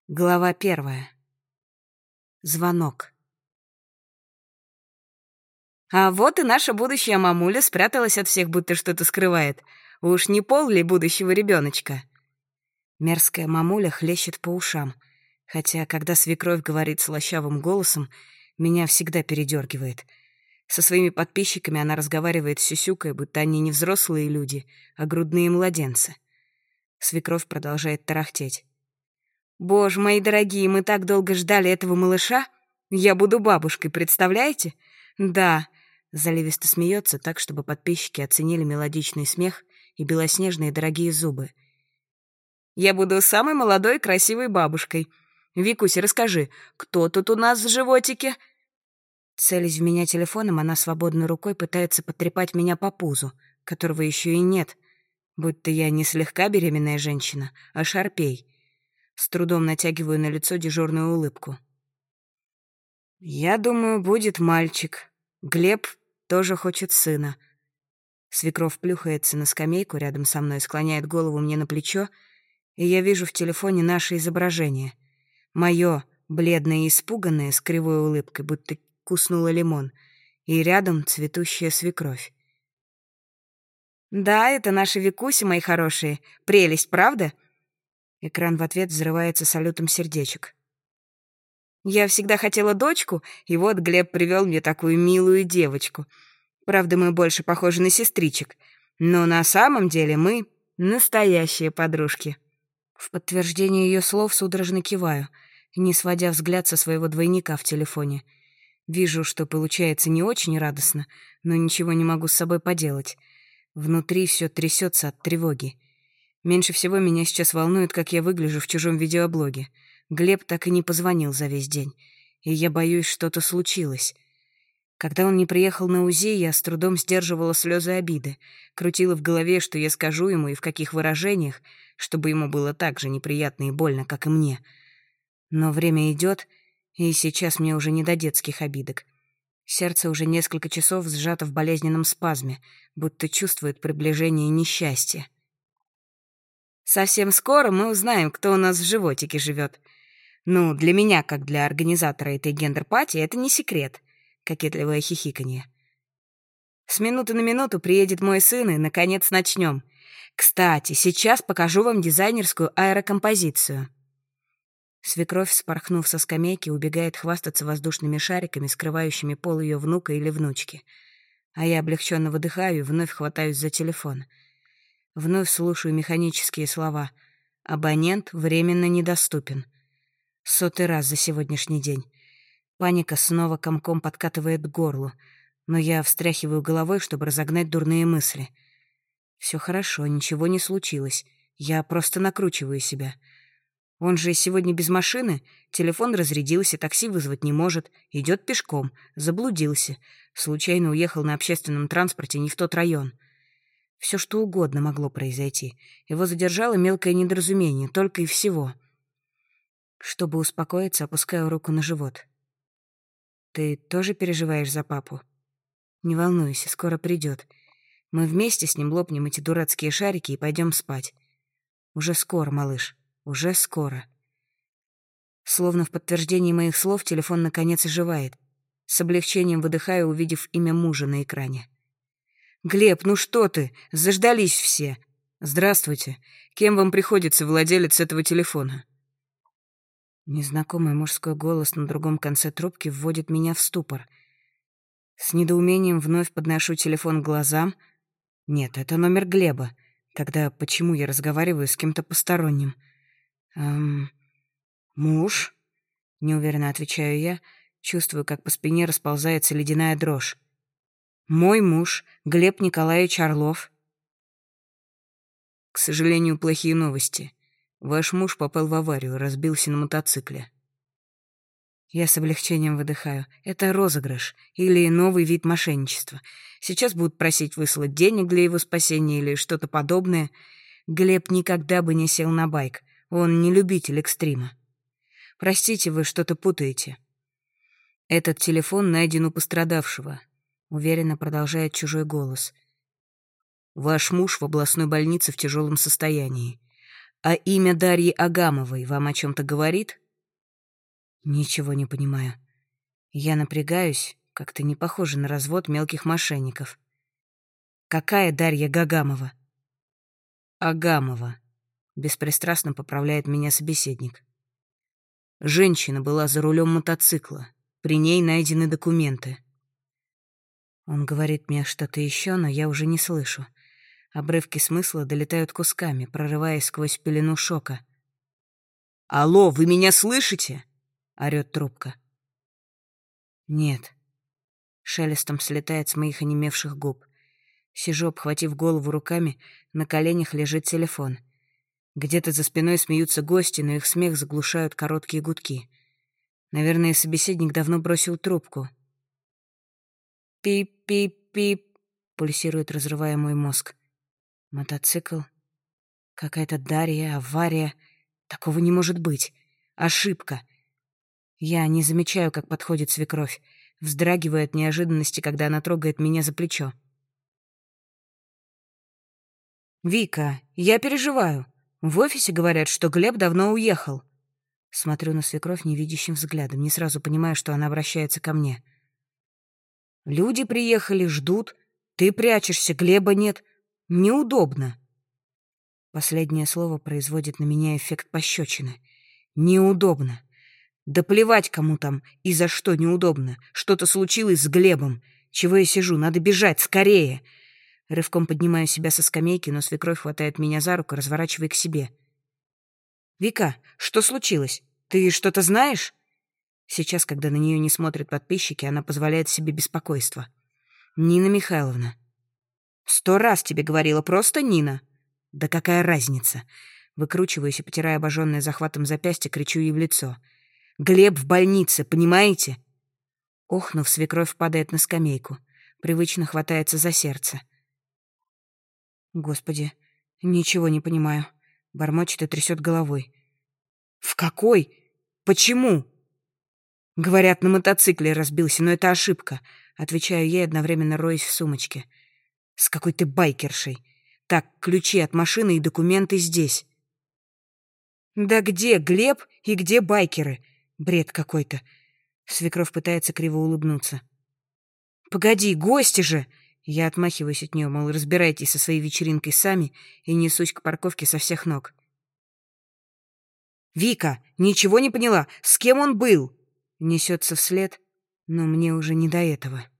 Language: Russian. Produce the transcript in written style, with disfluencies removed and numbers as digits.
Глава 1. Звонок. А вот и наша будущая мамуля спряталась от всех, будто что-то скрывает. Уж не пол ли будущего ребеночка? Мерзкая мамуля хлещет по ушам. Хотя, когда свекровь говорит слащавым голосом, меня всегда передергивает. Со своими подписчиками она разговаривает сюсюкой, будто они не взрослые люди, а грудные младенцы. Свекровь продолжает тарахтеть. «Боже, мои дорогие, мы так долго ждали этого малыша. Я буду бабушкой, представляете?» «Да», — заливисто смеется так, чтобы подписчики оценили мелодичный смех и белоснежные дорогие зубы. «Я буду самой молодой и красивой бабушкой. Викуся, расскажи, кто тут у нас в животике?» Целясь в меня телефоном, она свободной рукой пытается потрепать меня по пузу, которого еще и нет, будто я не слегка беременная женщина, а шарпей. С трудом натягиваю на лицо дежурную улыбку. «Я думаю, будет мальчик. Глеб тоже хочет сына». Свекровь плюхается на скамейку рядом со мной, склоняет голову мне на плечо, и я вижу в телефоне наше изображение. Моё, бледное и испуганное, с кривой улыбкой, будто куснула лимон, и рядом цветущая свекровь. «Да, это наша Викуся, мои хорошие. Прелесть, правда?» Экран в ответ взрывается салютом сердечек. «Я всегда хотела дочку, и вот Глеб привел мне такую милую девочку. Правда, мы больше похожи на сестричек, но на самом деле мы настоящие подружки». В подтверждение ее слов судорожно киваю, не сводя взгляд со своего двойника в телефоне. Вижу, что получается не очень радостно, но ничего не могу с собой поделать. Внутри все трясется от тревоги. Меньше всего меня сейчас волнует, как я выгляжу в чужом видеоблоге. Глеб так и не позвонил за весь день, и я боюсь, что-то случилось. Когда он не приехал на УЗИ, я с трудом сдерживала слезы обиды, крутила в голове, что я скажу ему и в каких выражениях, чтобы ему было так же неприятно и больно, как и мне. Но время идет, и сейчас мне уже не до детских обидок. Сердце уже несколько часов сжато в болезненном спазме, будто чувствует приближение несчастья. «Совсем скоро мы узнаем, кто у нас в животике живет. Ну, для меня, как для организатора этой гендер-пати, это не секрет», — кокетливое хихиканье. «С минуты на минуту приедет мой сын, и, наконец, начнем. Кстати, сейчас покажу вам дизайнерскую аэрокомпозицию». Свекровь, спорхнув со скамейки, убегает хвастаться воздушными шариками, скрывающими пол ее внука или внучки. А я облегченно выдыхаю и вновь хватаюсь за телефон. Вновь слушаю механические слова. «Абонент временно недоступен». 100-й раз за сегодняшний день. Паника снова комком подкатывает к горлу, но я встряхиваю головой, чтобы разогнать дурные мысли. Все хорошо, ничего не случилось. Я просто накручиваю себя. Он же сегодня без машины, телефон разрядился, такси вызвать не может, идет пешком, заблудился, случайно уехал на общественном транспорте не в тот район. Все что угодно могло произойти. Его задержало мелкое недоразумение, только и всего. Чтобы успокоиться, опускаю руку на живот. «Ты тоже переживаешь за папу?» «Не волнуйся, скоро придет. Мы вместе с ним лопнем эти дурацкие шарики и пойдем спать. Уже скоро, малыш, уже скоро». Словно в подтверждении моих слов телефон наконец оживает. С облегчением выдыхаю, увидев имя мужа на экране. «Глеб, ну что ты? Заждались все!» «Здравствуйте. Кем вам приходится владелец этого телефона?» Незнакомый мужской голос на другом конце трубки вводит меня в ступор. С недоумением вновь подношу телефон к глазам. Нет, это номер Глеба. Тогда почему я разговариваю с кем-то посторонним? «Муж?» — неуверенно отвечаю я, чувствую, как по спине расползается ледяная дрожь. «Мой муж, Глеб Николаевич Орлов». «К сожалению, плохие новости. Ваш муж попал в аварию, разбился на мотоцикле». Я с облегчением выдыхаю. Это розыгрыш или новый вид мошенничества. Сейчас будут просить выслать денег для его спасения или что-то подобное. Глеб никогда бы не сел на байк. Он не любитель экстрима. Простите, вы что-то путаете. Этот телефон найден у пострадавшего. Уверенно продолжает чужой голос. Ваш муж в областной больнице в тяжелом состоянии. А имя Дарьи Агамовой вам о чем-то говорит? Ничего не понимаю. Я напрягаюсь, как-то не похоже на развод мелких мошенников. Какая Дарья Гагамова? Агамова. Беспристрастно поправляет меня собеседник. Женщина была за рулем мотоцикла. При ней найдены документы. Он говорит мне что-то еще, но я уже не слышу. Обрывки смысла долетают кусками, прорываясь сквозь пелену шока. «Алло, вы меня слышите?» — орёт трубка. «Нет». Шелестом слетает с моих онемевших губ. Сижу, обхватив голову руками, на коленях лежит телефон. Где-то за спиной смеются гости, но их смех заглушают короткие гудки. Наверное, собеседник давно бросил трубку. «Пип-пип-пип», — пульсирует, разрывая мой мозг. Мотоцикл. Какая-то Дарья, авария. Такого не может быть. Ошибка. Я не замечаю, как подходит свекровь. Вздрагиваю от неожиданности, когда она трогает меня за плечо. «Вика, я переживаю. В офисе говорят, что Глеб давно уехал». Смотрю на свекровь невидящим взглядом, не сразу понимаю, что она обращается ко мне. «Люди приехали, ждут. Ты прячешься, Глеба нет. Неудобно». Последнее слово производит на меня эффект пощечины. Неудобно. Да плевать, кому там и за что неудобно. Что-то случилось с Глебом. Чего я сижу? Надо бежать, скорее. Рывком поднимаю себя со скамейки, но свекровь хватает меня за руку, разворачивая к себе. «Вика, что случилось? Ты что-то знаешь?» Сейчас, когда на нее не смотрят подписчики, она позволяет себе беспокойство. «Нина Михайловна». 100 раз тебе говорила, просто Нина». «Да какая разница?» Выкручиваюсь и, потирая обожженное захватом запястье, кричу ей в лицо. «Глеб в больнице, понимаете?» Охнув, свекровь падает на скамейку. Привычно хватается за сердце. «Господи, ничего не понимаю», — бормочет и трясет головой. «В какой? Почему?» «Говорят, на мотоцикле разбился, но это ошибка», — отвечаю ей, одновременно роясь в сумочке. «С какой ты байкершей. Так, ключи от машины и документы здесь». «Да где Глеб и где байкеры? Бред какой-то». Свекровь пытается криво улыбнуться. «Погоди, гости же!» Я отмахиваюсь от нее, мол, разбирайтесь со своей вечеринкой сами, и несусь к парковке со всех ног. «Вика, ничего не поняла? С кем он был?» Несется вслед, но мне уже не до этого.